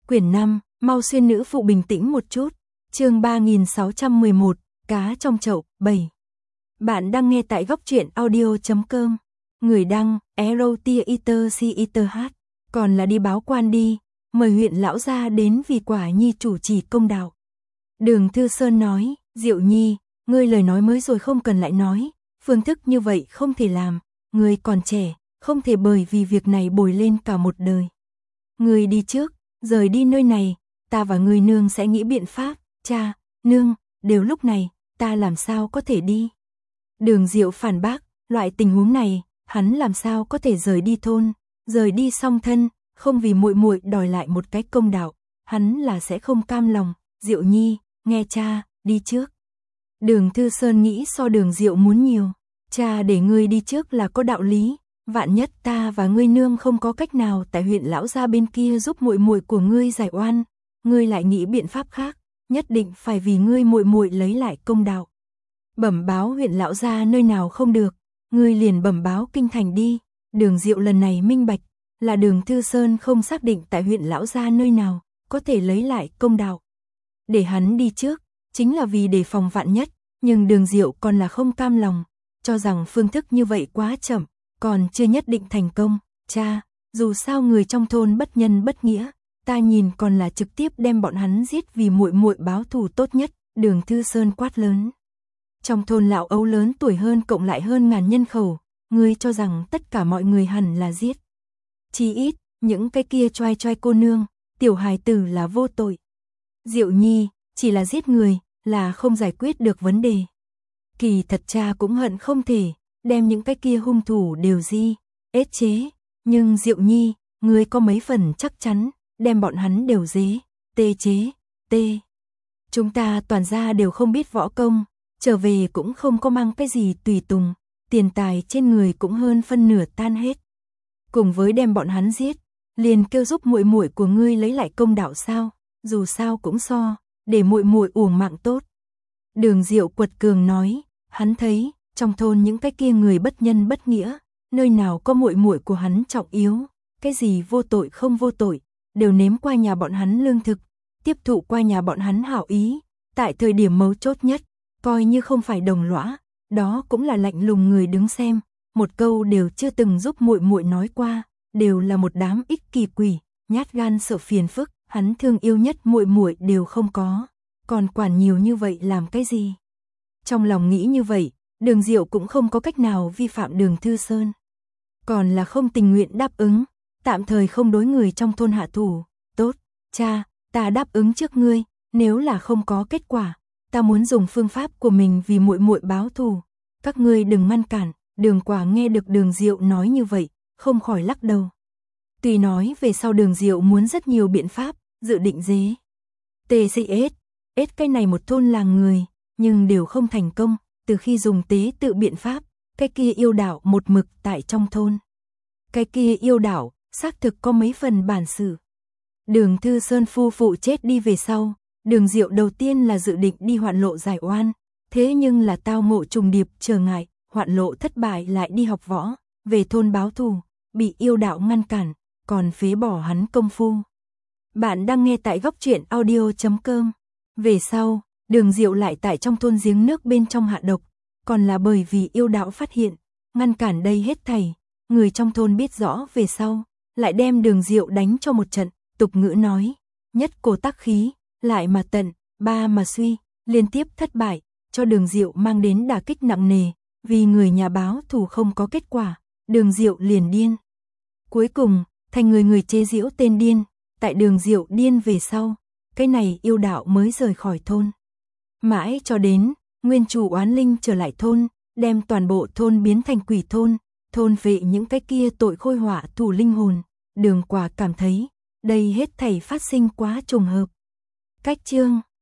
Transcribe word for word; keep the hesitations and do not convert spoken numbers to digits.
Quyển năm, mau xuyên nữ phụ bình tĩnh một chút. Chương ba nghìn sáu trăm mười một, cá trong chậu, bảy. Bạn đang nghe tại góc truyện audio chấm com. Người đăng, Erotia Iter Si Iter H. Còn là đi báo quan đi, mời huyện lão gia đến vì quả nhi chủ trì công đạo. Đường Thư Sơn nói, Diệu Nhi, ngươi lời nói mới rồi không cần lại nói, phương thức như vậy không thể làm, ngươi còn trẻ, không thể bởi vì việc này bồi lên cả một đời. Ngươi đi trước, rời đi nơi này, ta và ngươi nương sẽ nghĩ biện pháp, cha, nương, đều lúc này, ta làm sao có thể đi. Đường Diệu phản bác, loại tình huống này, hắn làm sao có thể rời đi thôn, rời đi song thân, không vì muội muội đòi lại một cái công đạo, hắn là sẽ không cam lòng. Diệu Nhi, nghe cha, đi trước. Đường Thư Sơn nghĩ so Đường Diệu muốn nhiều, cha để ngươi đi trước là có đạo lý, vạn nhất ta và ngươi nương không có cách nào tại huyện lão gia bên kia giúp muội muội của ngươi giải oan, ngươi lại nghĩ biện pháp khác, nhất định phải vì ngươi muội muội lấy lại công đạo. Bẩm báo huyện lão gia nơi nào không được, ngươi liền bẩm báo kinh thành đi. Đường Diệu lần này minh bạch, là Đường Thư Sơn không xác định tại huyện lão gia nơi nào có thể lấy lại công đạo. Để hắn đi trước, chính là vì đề phòng vạn nhất, nhưng Đường Diệu còn là không cam lòng, cho rằng phương thức như vậy quá chậm, còn chưa nhất định thành công. Cha, dù sao người trong thôn bất nhân bất nghĩa, ta nhìn còn là trực tiếp đem bọn hắn giết vì muội muội báo thù tốt nhất. Đường Thư Sơn quát lớn. Trong thôn lão ấu lớn tuổi hơn cộng lại hơn ngàn nhân khẩu, ngươi cho rằng tất cả mọi người hẳn là giết. Chỉ ít, những cái kia choai choai cô nương, tiểu hài tử là vô tội. Diệu Nhi, chỉ là giết người, là không giải quyết được vấn đề. Kỳ thật cha cũng hận không thể, đem những cái kia hung thủ đều di, ết chế. Nhưng Diệu Nhi, ngươi có mấy phần chắc chắn, đem bọn hắn đều dế, tê chế, tê. Chúng ta toàn gia đều không biết võ công, trở về cũng không có mang cái gì tùy tùng, tiền tài trên người cũng hơn phân nửa tan hết. Cùng với đem bọn hắn giết, liền kêu giúp muội muội của ngươi lấy lại công đạo sao, dù sao cũng so, để muội muội uổng mạng tốt. Đường Diệu quật cường nói, hắn thấy, trong thôn những cái kia người bất nhân bất nghĩa, nơi nào có muội muội của hắn trọng yếu, cái gì vô tội không vô tội, đều nếm qua nhà bọn hắn lương thực, tiếp thụ qua nhà bọn hắn hảo ý, tại thời điểm mấu chốt nhất, coi như không phải đồng lõa, đó cũng là lạnh lùng người đứng xem, một câu đều chưa từng giúp muội muội nói qua, đều là một đám ích kỳ quỷ, nhát gan sợ phiền phức, hắn thương yêu nhất muội muội đều không có, còn quản nhiều như vậy làm cái gì? Trong lòng nghĩ như vậy, Đường Diệu cũng không có cách nào vi phạm Đường Thư Sơn, còn là không tình nguyện đáp ứng, tạm thời không đối người trong thôn hạ thủ. Tốt, cha, ta đáp ứng trước ngươi, nếu là không có kết quả, ta muốn dùng phương pháp của mình vì muội muội báo thù, các ngươi đừng ngăn cản. Đường Quả nghe được Đường Diệu nói như vậy, không khỏi lắc đầu. Tuy nói về sau Đường Diệu muốn rất nhiều biện pháp, dự định dế, tê xê ết, ết cái này một thôn làng người, nhưng đều không thành công. Từ khi dùng tế tự biện pháp, cái kia yêu đạo một mực tại trong thôn. Cái kia yêu đạo, xác thực có mấy phần bản sự. Đường Thư Sơn phu phụ chết đi về sau, Đường Diệu đầu tiên là dự định đi hoạn lộ giải oan, thế nhưng là tao ngộ trùng điệp trở ngại, hoạn lộ thất bại lại đi học võ, về thôn báo thù, bị yêu đạo ngăn cản, còn phế bỏ hắn công phu. Bạn đang nghe tại góc truyện audio chấm com. Về sau, Đường Diệu lại tại trong thôn giếng nước bên trong hạ độc, còn là bởi vì yêu đạo phát hiện, ngăn cản đây hết thảy, người trong thôn biết rõ về sau, lại đem Đường Diệu đánh cho một trận, tục ngữ nói, nhất cổ tắc khí, lại mà tận, ba mà suy, liên tiếp thất bại, cho Đường Diệu mang đến đả kích nặng nề, vì người nhà báo thù không có kết quả, Đường Diệu liền điên. Cuối cùng, thành người người chế giễu tên điên, tại Đường Diệu điên về sau, cái này yêu đạo mới rời khỏi thôn. Mãi cho đến, nguyên chủ oán linh trở lại thôn, đem toàn bộ thôn biến thành quỷ thôn, thôn vệ những cái kia tội khôi họa thủ linh hồn. Đường Quả cảm thấy, đây hết thảy phát sinh quá trùng hợp. Cách chương